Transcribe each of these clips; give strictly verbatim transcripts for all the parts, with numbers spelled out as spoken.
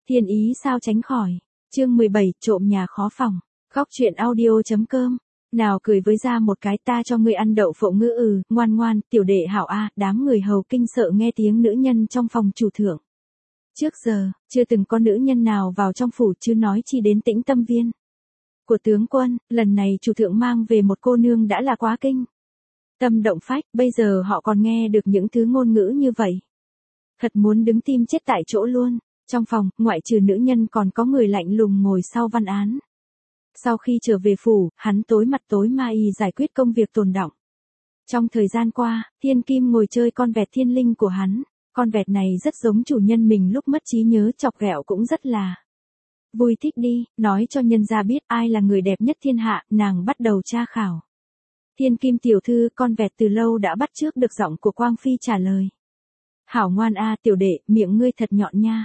Thiên ý sao tránh khỏi. Chương mười bảy, trộm nhà khó phòng. Góc truyện audio chấm com. Nào cười với ra một cái, ta cho ngươi ăn đậu phộng ngữ ừ, ngoan ngoan, tiểu đệ hảo a, đám người hầu kinh sợ nghe tiếng nữ nhân trong phòng chủ thượng. Trước giờ, chưa từng có nữ nhân nào vào trong phủ chứ nói chi đến Tĩnh Tâm Viên của tướng quân, lần này chủ thượng mang về một cô nương đã là quá kinh. Tâm động phách, bây giờ họ còn nghe được những thứ ngôn ngữ như vậy. Thật muốn đứng tim chết tại chỗ luôn. Trong phòng, ngoại trừ nữ nhân còn có người lạnh lùng ngồi sau văn án. Sau khi trở về phủ, hắn tối mặt tối ma y giải quyết công việc tồn đọng. Trong thời gian qua, Thiên Kim ngồi chơi con vẹt thiên linh của hắn. Con vẹt này rất giống chủ nhân mình lúc mất trí nhớ, chọc ghẹo cũng rất là vui thích đi, nói cho nhân gia biết ai là người đẹp nhất thiên hạ, nàng bắt đầu tra khảo. Thiên Kim tiểu thư, con vẹt từ lâu đã bắt chước được giọng của Quang Phi trả lời. Hảo ngoan a tiểu đệ, miệng ngươi thật nhọn nha.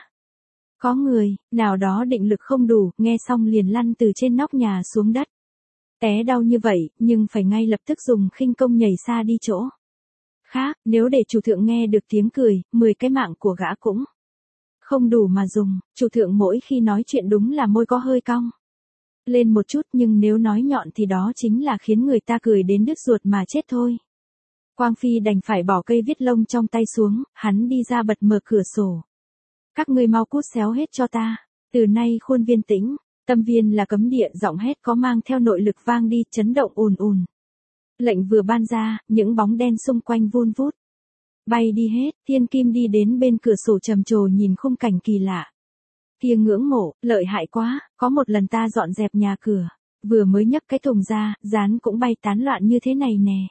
Có người, nào đó định lực không đủ, nghe xong liền lăn từ trên nóc nhà xuống đất. Té đau như vậy, nhưng phải ngay lập tức dùng khinh công nhảy xa đi chỗ khác, nếu để chủ thượng nghe được tiếng cười, mười cái mạng của gã cũng không đủ mà dùng. Chủ thượng mỗi khi nói chuyện đúng là môi có hơi cong lên một chút, nhưng nếu nói nhọn thì đó chính là khiến người ta cười đến đứt ruột mà chết thôi. Quang Phi đành phải bỏ cây viết lông trong tay xuống, hắn đi ra bật mở cửa sổ. Các ngươi mau cút xéo hết cho ta. Từ nay khuôn viên Tĩnh Tâm Viên là cấm địa, giọng hét có mang theo nội lực vang đi, chấn động ùn ùn. Lệnh vừa ban ra, những bóng đen xung quanh vun vút bay đi hết. Thiên Kim đi đến bên cửa sổ trầm trồ nhìn khung cảnh kỳ lạ. Kia ngưỡng mộ, lợi hại quá, có một lần ta dọn dẹp nhà cửa, vừa mới nhấc cái thùng ra, rán cũng bay tán loạn như thế này nè.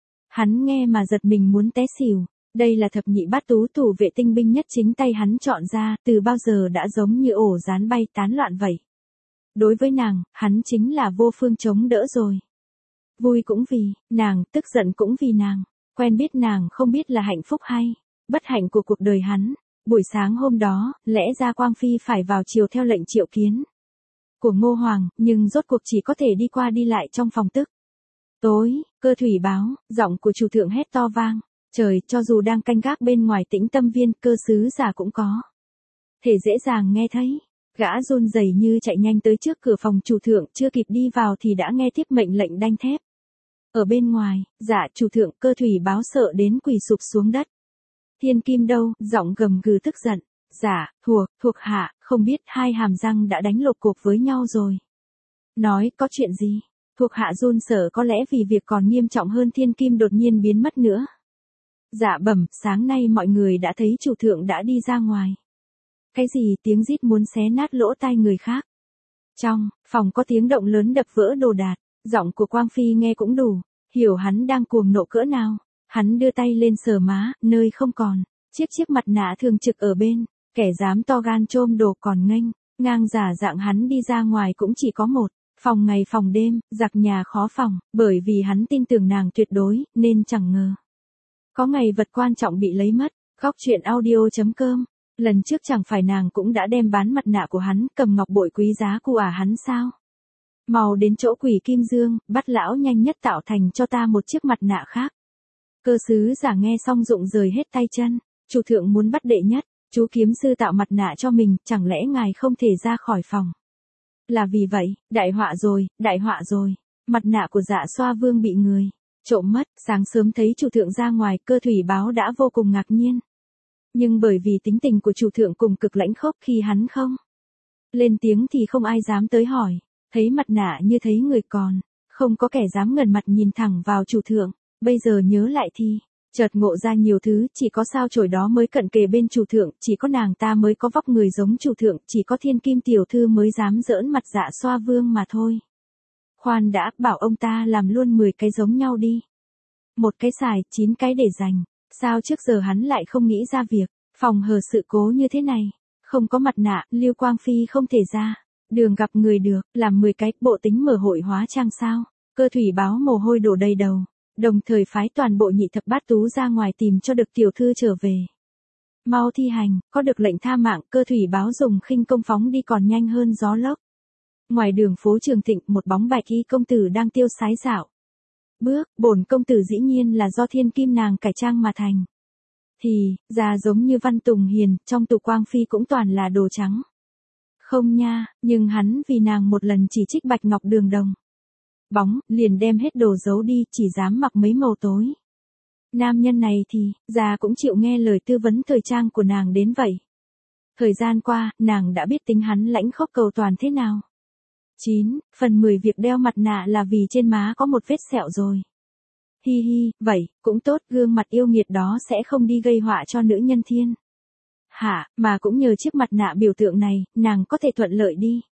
Hắn nghe mà giật mình muốn té xỉu. Đây là thập nhị bát tú thủ vệ tinh binh nhất chính tay hắn chọn ra, từ bao giờ đã giống như ổ rán bay tán loạn vậy. Đối với nàng, hắn chính là vô phương chống đỡ rồi. Vui cũng vì nàng, tức giận cũng vì nàng. Quen biết nàng không biết là hạnh phúc hay bất hạnh của cuộc đời hắn. Buổi sáng hôm đó, lẽ ra Quang Phi phải vào chiều theo lệnh triệu kiến của Ngô Hoàng, nhưng rốt cuộc chỉ có thể đi qua đi lại trong phòng tức. Tối, Cơ Thủy báo, giọng của chủ thượng hét to vang. Trời, cho dù đang canh gác bên ngoài Tĩnh Tâm Viên, Cơ sứ giả cũng có thể dễ dàng nghe thấy. Gã run rẩy như chạy nhanh tới trước cửa phòng chủ thượng, chưa kịp đi vào thì đã nghe tiếp mệnh lệnh đanh thép. Ở bên ngoài, dạ chủ thượng. Cơ Thủy báo sợ đến quỳ sụp xuống đất. Thiên Kim đâu, giọng gầm gừ tức giận. Dạ, thuộc, thuộc hạ, không biết, hai hàm răng đã đánh lột cục với nhau rồi. Nói, có chuyện gì? Thuộc hạ run sợ, có lẽ vì việc còn nghiêm trọng hơn. Thiên Kim đột nhiên biến mất nữa. Dạ bẩm, sáng nay mọi người đã thấy chủ thượng đã đi ra ngoài. Cái gì? Tiếng rít muốn xé nát lỗ tai người khác. Trong phòng có tiếng động lớn đập vỡ đồ đạc. Giọng của Quang Phi nghe cũng đủ hiểu hắn đang cuồng nộ cỡ nào. Hắn đưa tay lên sờ má, nơi không còn chiếc chiếc mặt nạ thường trực ở bên. Kẻ dám to gan trôm đồ còn nghênh ngang giả dạng hắn đi ra ngoài cũng chỉ có một. Phòng ngày phòng đêm, giặc nhà khó phòng. Bởi vì hắn tin tưởng nàng tuyệt đối, nên chẳng ngờ có ngày vật quan trọng bị lấy mất. Góc truyện audio chấm com. Lần trước chẳng phải nàng cũng đã đem bán mặt nạ của hắn, cầm ngọc bội quý giá của ả hắn sao? Mau đến chỗ Quỷ Kim Dương, bắt lão nhanh nhất tạo thành cho ta một chiếc mặt nạ khác. Cơ sứ giả nghe xong rụng rời hết tay chân. Chủ thượng muốn bắt đệ nhất, chú kiếm sư tạo mặt nạ cho mình, chẳng lẽ ngài không thể ra khỏi phòng? Là vì vậy, đại họa rồi, đại họa rồi. Mặt nạ của Dạ Xoa Vương bị người trộm mất. Sáng sớm thấy chủ thượng ra ngoài, Cơ Thủy báo đã vô cùng ngạc nhiên. Nhưng bởi vì tính tình của chủ thượng cùng cực lãnh khốc, khi hắn không lên tiếng thì không ai dám tới hỏi. Thấy mặt nạ như thấy người, còn không có kẻ dám ngẩng mặt nhìn thẳng vào chủ thượng. Bây giờ nhớ lại thì chợt ngộ ra nhiều thứ. Chỉ có sao chổi đó mới cận kề bên chủ thượng, chỉ có nàng ta mới có vóc người giống chủ thượng, chỉ có Thiên Kim tiểu thư mới dám giỡn mặt Dạ Xoa Vương mà thôi. Khoan đã, bảo ông ta làm luôn mười cái giống nhau đi. Một cái xài, chín cái để dành. Sao trước giờ hắn lại không nghĩ ra việc phòng hờ sự cố như thế này? Không có mặt nạ, Lưu Quang Phi không thể ra đường gặp người được. Làm mười cái, bộ tính mở hội hóa trang sao? Cơ Thủy báo mồ hôi đổ đầy đầu. Đồng thời phái toàn bộ nhị thập bát tú ra ngoài tìm cho được tiểu thư trở về. Mau thi hành, có được lệnh tha mạng. Cơ Thủy báo dùng khinh công phóng đi còn nhanh hơn gió lốc. Ngoài đường phố Trường Thịnh, một bóng bạch y công tử đang tiêu sái dạo bước. Bổn công tử dĩ nhiên là do Thiên Kim nàng cải trang mà thành. Thì, già giống như Văn Tùng Hiền, trong tù Quang Phi cũng toàn là đồ trắng. Không nha, nhưng hắn vì nàng một lần chỉ trích Bạch Ngọc Đường đồng bóng, liền đem hết đồ giấu đi, chỉ dám mặc mấy màu tối. Nam nhân này thì, già cũng chịu nghe lời tư vấn thời trang của nàng đến vậy. Thời gian qua, nàng đã biết tính hắn lãnh khốc cầu toàn thế nào. chín. Phần mười việc đeo mặt nạ là vì trên má có một vết sẹo rồi. Hi hi, vậy, cũng tốt, gương mặt yêu nghiệt đó sẽ không đi gây họa cho nữ nhân thiên hạ, mà cũng nhờ chiếc mặt nạ biểu tượng này, nàng có thể thuận lợi đi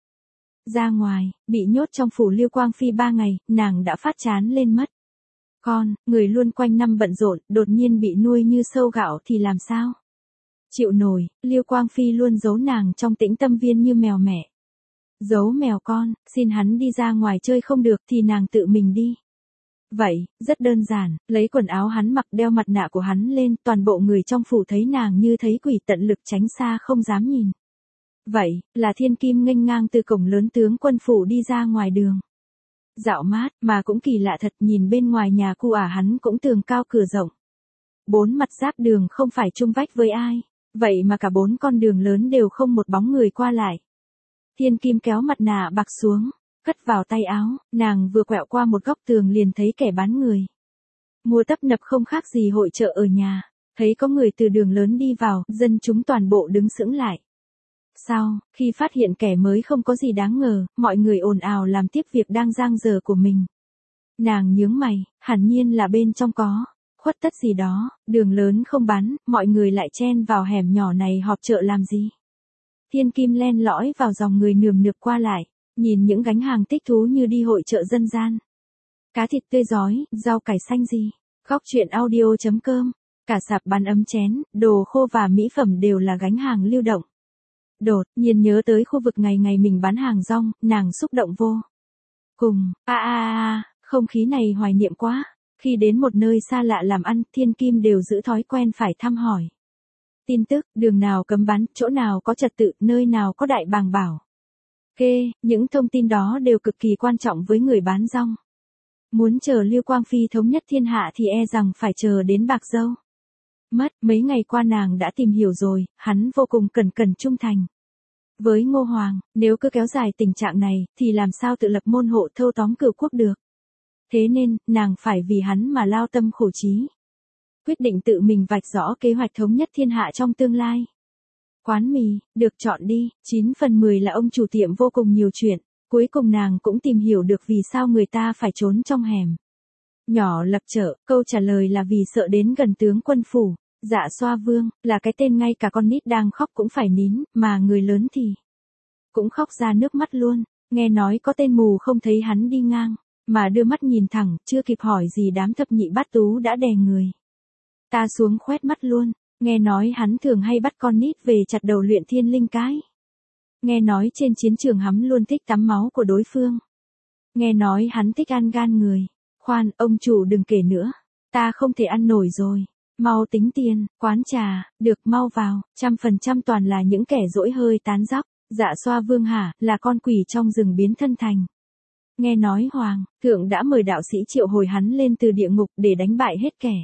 ra ngoài. Bị nhốt trong phủ Liêu Quang Phi ba ngày, nàng đã phát chán lên mất. Con, người luôn quanh năm bận rộn, đột nhiên bị nuôi như sâu gạo thì làm sao chịu nổi. Liêu Quang Phi luôn giấu nàng trong tĩnh tâm viên như mèo mẹ giấu mèo con, xin hắn đi ra ngoài chơi không được thì nàng tự mình đi. Vậy, rất đơn giản, lấy quần áo hắn mặc, đeo mặt nạ của hắn lên, toàn bộ người trong phủ thấy nàng như thấy quỷ, tận lực tránh xa không dám nhìn. Vậy, là Thiên Kim nghênh ngang từ cổng lớn tướng quân phủ đi ra ngoài đường. Dạo mát, mà cũng kỳ lạ thật, nhìn bên ngoài nhà cu ả hắn cũng tường cao cửa rộng. Bốn mặt giáp đường không phải chung vách với ai, vậy mà cả bốn con đường lớn đều không một bóng người qua lại. Thiên Kim kéo mặt nạ bạc xuống, cất vào tay áo, nàng vừa quẹo qua một góc tường liền thấy kẻ bán người mua tấp nập không khác gì hội chợ ở nhà. Thấy có người từ đường lớn đi vào, dân chúng toàn bộ đứng sững lại. Sau, khi phát hiện kẻ mới không có gì đáng ngờ, mọi người ồn ào làm tiếp việc đang giang dở của mình. Nàng nhướng mày, hẳn nhiên là bên trong có khuất tất gì đó, đường lớn không bán, mọi người lại chen vào hẻm nhỏ này họp chợ làm gì. Thiên Kim len lỏi vào dòng người nườm nượp qua lại, nhìn những gánh hàng thích thú như đi hội chợ dân gian. Cá thịt tươi rói, rau cải xanh gì. Góc truyện audio chấm com, cả sạp bán ấm chén, đồ khô và mỹ phẩm đều là gánh hàng lưu động. Đột nhiên nhớ tới khu vực ngày ngày mình bán hàng rong, nàng xúc động vô cùng. A a a, không khí này hoài niệm quá. Khi đến một nơi xa lạ làm ăn, Thiên Kim đều giữ thói quen phải thăm hỏi tin tức, đường nào cấm bán, chỗ nào có trật tự, nơi nào có đại bàng bảo kê, những thông tin đó đều cực kỳ quan trọng với người bán rong. Muốn chờ Liêu Quang Phi thống nhất thiên hạ thì e rằng phải chờ đến bạc dâu mất. Mấy ngày qua nàng đã tìm hiểu rồi, hắn vô cùng cẩn cẩn trung thành với Ngô Hoàng, nếu cứ kéo dài tình trạng này, thì làm sao tự lập môn hộ thâu tóm cửu quốc được. Thế nên, nàng phải vì hắn mà lao tâm khổ trí. Quyết định tự mình vạch rõ kế hoạch thống nhất thiên hạ trong tương lai. Quán mì, được chọn đi. chín phần mười là ông chủ tiệm vô cùng nhiều chuyện. Cuối cùng nàng cũng tìm hiểu được vì sao người ta phải trốn trong hẻm nhỏ lập chợ. Câu trả lời là vì sợ đến gần tướng quân phủ. Dạ Xoa Vương, là cái tên ngay cả con nít đang khóc cũng phải nín, mà người lớn thì cũng khóc ra nước mắt luôn. Nghe nói có tên mù không thấy hắn đi ngang, mà đưa mắt nhìn thẳng, chưa kịp hỏi gì đám thập nhị bát tú đã đè người ta xuống khoét mắt luôn. Nghe nói hắn thường hay bắt con nít về chặt đầu luyện thiên linh cái. Nghe nói trên chiến trường hắn luôn thích tắm máu của đối phương. Nghe nói hắn thích ăn gan người. Khoan, ông chủ đừng kể nữa, ta không thể ăn nổi rồi. Mau tính tiền, quán trà, được mau vào, trăm phần trăm toàn là những kẻ dỗi hơi tán dóc. Dạ Xoa Vương hả, là con quỷ trong rừng biến thân thành. Nghe nói Hoàng thượng đã mời đạo sĩ triệu hồi hắn lên từ địa ngục để đánh bại hết kẻ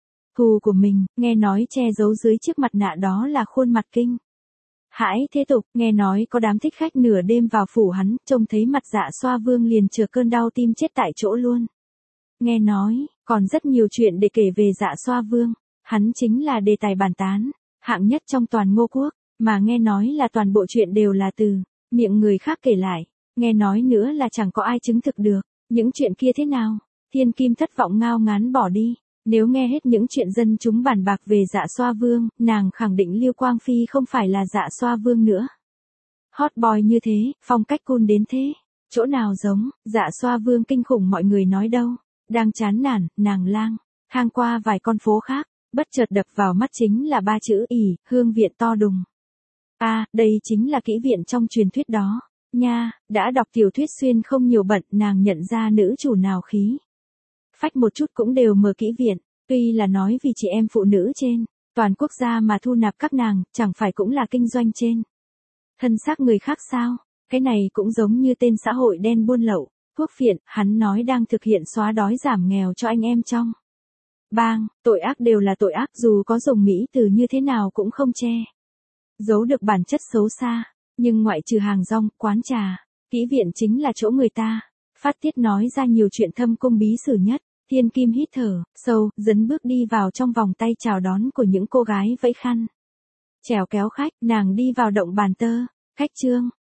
thù của mình. Nghe nói che giấu dưới chiếc mặt nạ đó là khuôn mặt kinh hãi thế tục. Nghe nói có đám thích khách nửa đêm vào phủ hắn, trông thấy mặt Dạ Xoa Vương liền chờ cơn đau tim chết tại chỗ luôn. Nghe nói, còn rất nhiều chuyện để kể về Dạ Xoa Vương. Hắn chính là đề tài bàn tán hạng nhất trong toàn Ngô Quốc, mà nghe nói là toàn bộ chuyện đều là từ miệng người khác kể lại. Nghe nói nữa là chẳng có ai chứng thực được những chuyện kia thế nào. Thiên Kim thất vọng ngao ngán bỏ đi. Nếu nghe hết những chuyện dân chúng bàn bạc về Dạ Xoa Vương, nàng khẳng định Liêu Quang Phi không phải là Dạ Xoa Vương nữa. Hot boy như thế, phong cách cool đến thế, chỗ nào giống. Dạ Xoa Vương kinh khủng mọi người nói đâu. Đang chán nản, nàng lang thang qua vài con phố khác, bất chợt đập vào mắt chính là ba chữ ỉ, hương viện to đùng. A, à, đây chính là kỹ viện trong truyền thuyết đó. Nha, đã đọc tiểu thuyết xuyên không nhiều bận, nàng nhận ra nữ chủ nào khí phách một chút cũng đều mở kỹ viện. Tuy là nói vì chị em phụ nữ trên toàn quốc gia mà thu nạp các nàng, chẳng phải cũng là kinh doanh trên thân xác người khác sao. Cái này cũng giống như tên xã hội đen buôn lậu thuốc phiện, hắn nói đang thực hiện xóa đói giảm nghèo cho anh em trong bang. Tội ác đều là tội ác, dù có dùng mỹ từ như thế nào cũng không che giấu được bản chất xấu xa. Nhưng ngoại trừ hàng rong, quán trà, kỹ viện chính là chỗ người ta. Phát tiết nói ra nhiều chuyện thâm cung bí sử nhất. Thiên Kim hít thở, sâu, dấn bước đi vào trong vòng tay chào đón của những cô gái vẫy khăn. Chèo kéo khách, nàng đi vào động bàn tơ. Khách trương,